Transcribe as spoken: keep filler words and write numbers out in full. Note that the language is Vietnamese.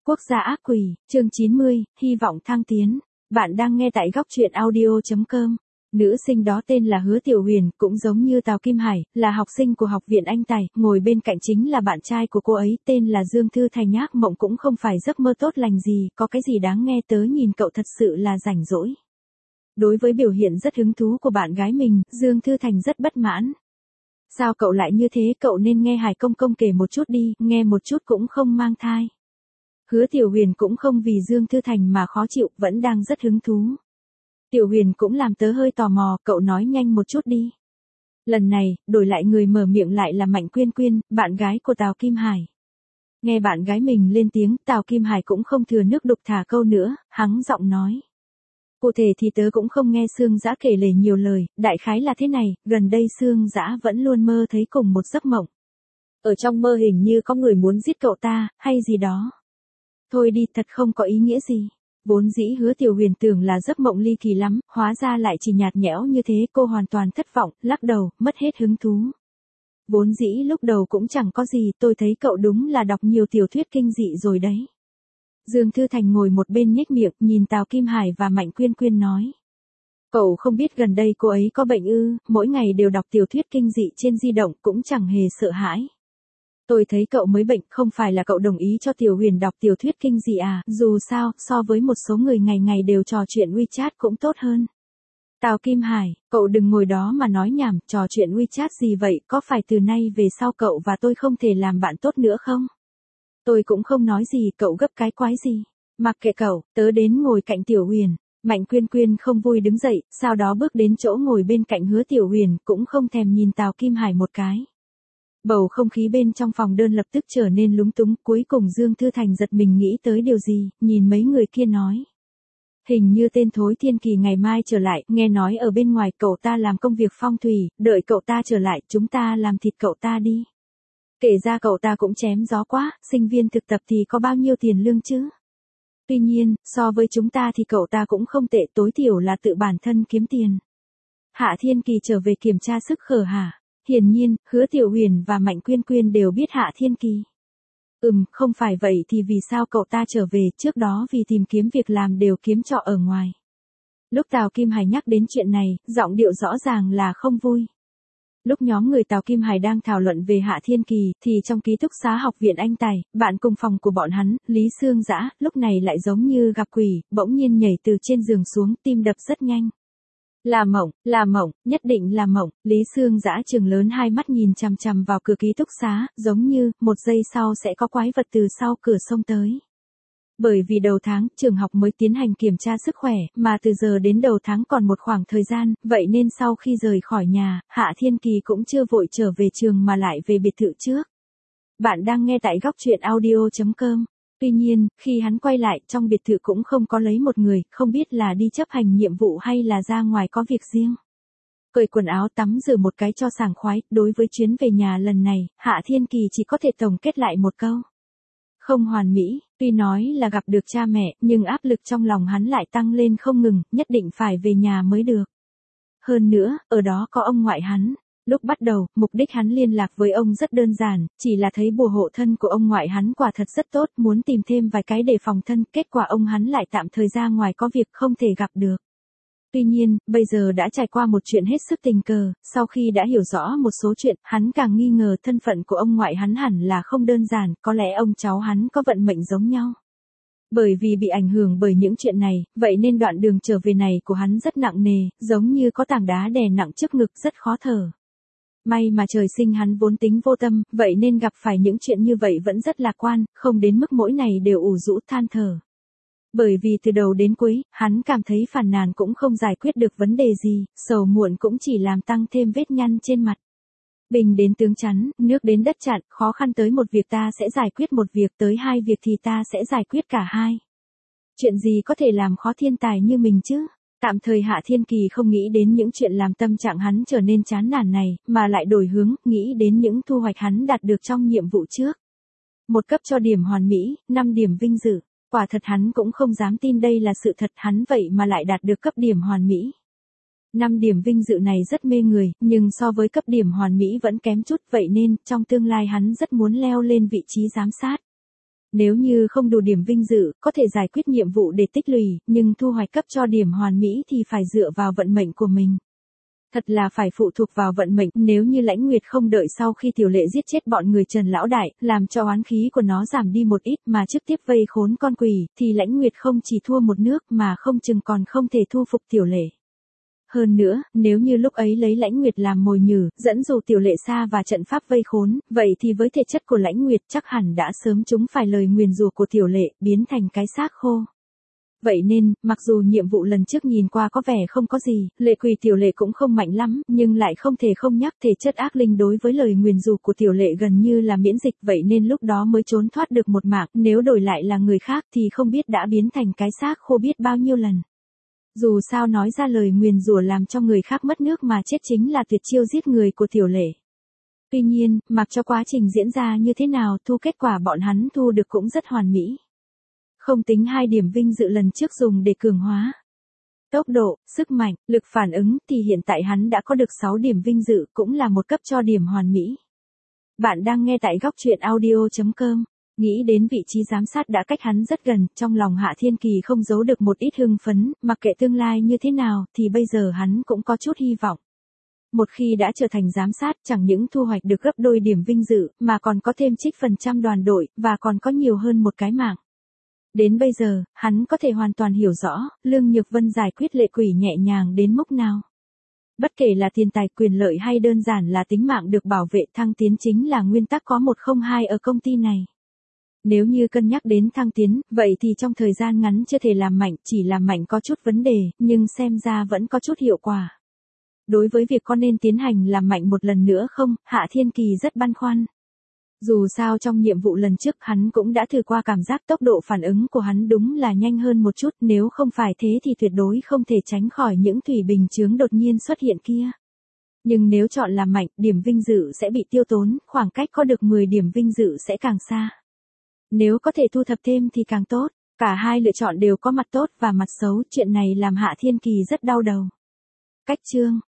Quốc gia ác quỷ, chương chín mươi, hy vọng thăng tiến. Bạn đang nghe tại góc truyện audio chấm com. Nữ sinh đó tên là Hứa Tiểu Huyền, cũng giống như Tào Kim Hải, là học sinh của học viện Anh Tài, ngồi bên cạnh chính là bạn trai của cô ấy, tên là Dương Thư Thành. Ác mộng cũng không phải giấc mơ tốt lành gì, có cái gì đáng nghe, tớ nhìn cậu thật sự là rảnh rỗi. Đối với biểu hiện rất hứng thú của bạn gái mình, Dương Thư Thành rất bất mãn. Sao cậu lại như thế, cậu nên nghe Hải Công Công kể một chút đi, nghe một chút cũng không mang thai. Hứa Tiểu Huyền cũng không vì Dương Thư Thành mà khó chịu, vẫn đang rất hứng thú. Tiểu Huyền cũng làm tớ hơi tò mò, cậu nói nhanh một chút đi. Lần này, đổi lại người mở miệng lại là Mạnh Quyên Quyên, bạn gái của Tào Kim Hải. Nghe bạn gái mình lên tiếng, Tào Kim Hải cũng không thừa nước đục thả câu nữa, hắng giọng nói. Cụ thể thì tớ cũng không nghe Sương Dã kể lể nhiều lời, đại khái là thế này, gần đây Sương Dã vẫn luôn mơ thấy cùng một giấc mộng. Ở trong mơ hình như có người muốn giết cậu ta, hay gì đó. Thôi đi, thật không có ý nghĩa gì. Vốn dĩ Hứa Tiểu Huyền tưởng là giấc mộng ly kỳ lắm, hóa ra lại chỉ nhạt nhẽo như thế, cô hoàn toàn thất vọng, lắc đầu, mất hết hứng thú. Vốn dĩ lúc đầu cũng chẳng có gì, tôi thấy cậu đúng là đọc nhiều tiểu thuyết kinh dị rồi đấy. Dương Thư Thành ngồi một bên nhếch miệng, nhìn Tào Kim Hải và Mạnh Quyên Quyên nói. Cậu không biết gần đây cô ấy có bệnh ư, mỗi ngày đều đọc tiểu thuyết kinh dị trên di động, cũng chẳng hề sợ hãi. Tôi thấy cậu mới bệnh, không phải là cậu đồng ý cho Tiểu Huyền đọc tiểu thuyết kinh dị à, dù sao, so với một số người ngày ngày đều trò chuyện WeChat cũng tốt hơn. Tào Kim Hải, cậu đừng ngồi đó mà nói nhảm, trò chuyện WeChat gì vậy, có phải từ nay về sau cậu và tôi không thể làm bạn tốt nữa không? Tôi cũng không nói gì, cậu gấp cái quái gì. Mặc kệ cậu, tớ đến ngồi cạnh Tiểu Huyền. Mạnh Quyên Quyên không vui đứng dậy, sau đó bước đến chỗ ngồi bên cạnh Hứa Tiểu Huyền, cũng không thèm nhìn Tào Kim Hải một cái. Bầu không khí bên trong phòng đơn lập tức trở nên lúng túng, cuối cùng Dương Thư Thành giật mình nghĩ tới điều gì, nhìn mấy người kia nói. Hình như tên Thối Thiên Kỳ ngày mai trở lại, nghe nói ở bên ngoài cậu ta làm công việc phong thủy, đợi cậu ta trở lại, chúng ta làm thịt cậu ta đi. Kể ra cậu ta cũng chém gió quá, sinh viên thực tập thì có bao nhiêu tiền lương chứ? Tuy nhiên, so với chúng ta thì cậu ta cũng không tệ, tối thiểu là tự bản thân kiếm tiền. Hạ Thiên Kỳ trở về kiểm tra sức khỏe hả? Hiển nhiên, Hứa Tiểu Huyền và Mạnh Quyên Quyên đều biết Hạ Thiên Kỳ. Ừm, không phải vậy thì vì sao cậu ta trở về, trước đó vì tìm kiếm việc làm đều kiếm trọ ở ngoài. Lúc Tào Kim Hải nhắc đến chuyện này, giọng điệu rõ ràng là không vui. Lúc nhóm người Tào Kim Hải đang thảo luận về Hạ Thiên Kỳ, thì trong ký túc xá học viện Anh Tài, bạn cùng phòng của bọn hắn, Lý Sương Dã, lúc này lại giống như gặp quỷ, bỗng nhiên nhảy từ trên giường xuống, tim đập rất nhanh. Là mộng, là mộng, nhất định là mộng, Lý Sương Dã trừng lớn hai mắt nhìn chằm chằm vào cửa ký túc xá, giống như, một giây sau sẽ có quái vật từ sau cửa xông tới. Bởi vì đầu tháng, trường học mới tiến hành kiểm tra sức khỏe, mà từ giờ đến đầu tháng còn một khoảng thời gian, vậy nên sau khi rời khỏi nhà, Hạ Thiên Kỳ cũng chưa vội trở về trường mà lại về biệt thự trước. Bạn đang nghe tại góc truyện audio chấm com. Tuy nhiên, khi hắn quay lại, trong biệt thự cũng không có lấy một người, không biết là đi chấp hành nhiệm vụ hay là ra ngoài có việc riêng. Cởi quần áo tắm rửa một cái cho sảng khoái, đối với chuyến về nhà lần này, Hạ Thiên Kỳ chỉ có thể tổng kết lại một câu. Không hoàn mỹ, tuy nói là gặp được cha mẹ, nhưng áp lực trong lòng hắn lại tăng lên không ngừng, nhất định phải về nhà mới được. Hơn nữa, ở đó có ông ngoại hắn. Lúc bắt đầu, mục đích hắn liên lạc với ông rất đơn giản, chỉ là thấy bùa hộ thân của ông ngoại hắn quả thật rất tốt, muốn tìm thêm vài cái để phòng thân, kết quả ông hắn lại tạm thời ra ngoài có việc không thể gặp được. Tuy nhiên, bây giờ đã trải qua một chuyện hết sức tình cờ, sau khi đã hiểu rõ một số chuyện, hắn càng nghi ngờ thân phận của ông ngoại hắn hẳn là không đơn giản, có lẽ ông cháu hắn có vận mệnh giống nhau. Bởi vì bị ảnh hưởng bởi những chuyện này, vậy nên đoạn đường trở về này của hắn rất nặng nề, giống như có tảng đá đè nặng trước ngực, rất khó thở. May mà trời sinh hắn vốn tính vô tâm, vậy nên gặp phải những chuyện như vậy vẫn rất lạc quan, không đến mức mỗi ngày đều ủ rũ than thở. Bởi vì từ đầu đến cuối, hắn cảm thấy phàn nàn cũng không giải quyết được vấn đề gì, sầu muộn cũng chỉ làm tăng thêm vết nhăn trên mặt. Bình đến tướng chắn, nước đến đất chặn, khó khăn tới một việc ta sẽ giải quyết một việc, tới hai việc thì ta sẽ giải quyết cả hai. Chuyện gì có thể làm khó thiên tài như mình chứ? Tạm thời Hạ Thiên Kỳ không nghĩ đến những chuyện làm tâm trạng hắn trở nên chán nản này, mà lại đổi hướng, nghĩ đến những thu hoạch hắn đạt được trong nhiệm vụ trước. Một cấp cho điểm hoàn mỹ, năm điểm vinh dự. Quả thật hắn cũng không dám tin đây là sự thật, hắn vậy mà lại đạt được cấp điểm hoàn mỹ. năm điểm vinh dự này rất mê người, nhưng so với cấp điểm hoàn mỹ vẫn kém chút, vậy nên, trong tương lai hắn rất muốn leo lên vị trí giám sát. Nếu như không đủ điểm vinh dự, có thể giải quyết nhiệm vụ để tích lũy, nhưng thu hoạch cấp cho điểm hoàn mỹ thì phải dựa vào vận mệnh của mình. Thật là phải phụ thuộc vào vận mệnh, nếu như Lãnh Nguyệt không đợi sau khi Tiểu Lệ giết chết bọn người Trần Lão Đại, làm cho oán khí của nó giảm đi một ít mà trực tiếp vây khốn con quỷ, thì Lãnh Nguyệt không chỉ thua một nước mà không chừng còn không thể thu phục Tiểu Lệ. Hơn nữa, nếu như lúc ấy lấy Lãnh Nguyệt làm mồi nhử, dẫn dụ Tiểu Lệ xa và trận pháp vây khốn, vậy thì với thể chất của Lãnh Nguyệt chắc hẳn đã sớm trúng phải lời nguyền rủa của Tiểu Lệ, biến thành cái xác khô. Vậy nên, mặc dù nhiệm vụ lần trước nhìn qua có vẻ không có gì, lệ quỷ Tiểu Lệ cũng không mạnh lắm, nhưng lại không thể không nhắc thể chất ác linh đối với lời nguyền rủa của Tiểu Lệ gần như là miễn dịch, vậy nên lúc đó mới trốn thoát được một mạng, nếu đổi lại là người khác thì không biết đã biến thành cái xác khô biết bao nhiêu lần. Dù sao nói ra lời nguyền rủa làm cho người khác mất nước mà chết chính là tuyệt chiêu giết người của Tiểu Lệ. Tuy nhiên, mặc cho quá trình diễn ra như thế nào, thu kết quả bọn hắn thu được cũng rất hoàn mỹ. Không tính hai điểm vinh dự lần trước dùng để cường hóa tốc độ, sức mạnh, lực phản ứng thì hiện tại hắn đã có được sáu điểm vinh dự, cũng là một cấp cho điểm hoàn mỹ. Bạn đang nghe tại góc truyện audio chấm com. Nghĩ đến vị trí giám sát đã cách hắn rất gần, trong lòng Hạ Thiên Kỳ không giấu được một ít hưng phấn, mặc kệ tương lai như thế nào thì bây giờ hắn cũng có chút hy vọng. Một khi đã trở thành giám sát, chẳng những thu hoạch được gấp đôi điểm vinh dự, mà còn có thêm trích phần trăm đoàn đội, và còn có nhiều hơn một cái mạng. Đến bây giờ, hắn có thể hoàn toàn hiểu rõ, Lương Nhược Vân giải quyết lệ quỷ nhẹ nhàng đến mức nào. Bất kể là tiền tài quyền lợi hay đơn giản là tính mạng được bảo vệ, thăng tiến chính là nguyên tắc có một không hai ở công ty này. Nếu như cân nhắc đến thăng tiến, vậy thì trong thời gian ngắn chưa thể làm mạnh, chỉ làm mạnh có chút vấn đề, nhưng xem ra vẫn có chút hiệu quả. Đối với việc có nên tiến hành làm mạnh một lần nữa không, Hạ Thiên Kỳ rất băn khoăn. Dù sao trong nhiệm vụ lần trước hắn cũng đã thử qua, cảm giác tốc độ phản ứng của hắn đúng là nhanh hơn một chút, nếu không phải thế thì tuyệt đối không thể tránh khỏi những thủy bình chướng đột nhiên xuất hiện kia. Nhưng nếu chọn làm mạnh, điểm vinh dự sẽ bị tiêu tốn, khoảng cách có được mười điểm vinh dự sẽ càng xa. Nếu có thể thu thập thêm thì càng tốt, cả hai lựa chọn đều có mặt tốt và mặt xấu, chuyện này làm Hạ Thiên Kỳ rất đau đầu. Cách chương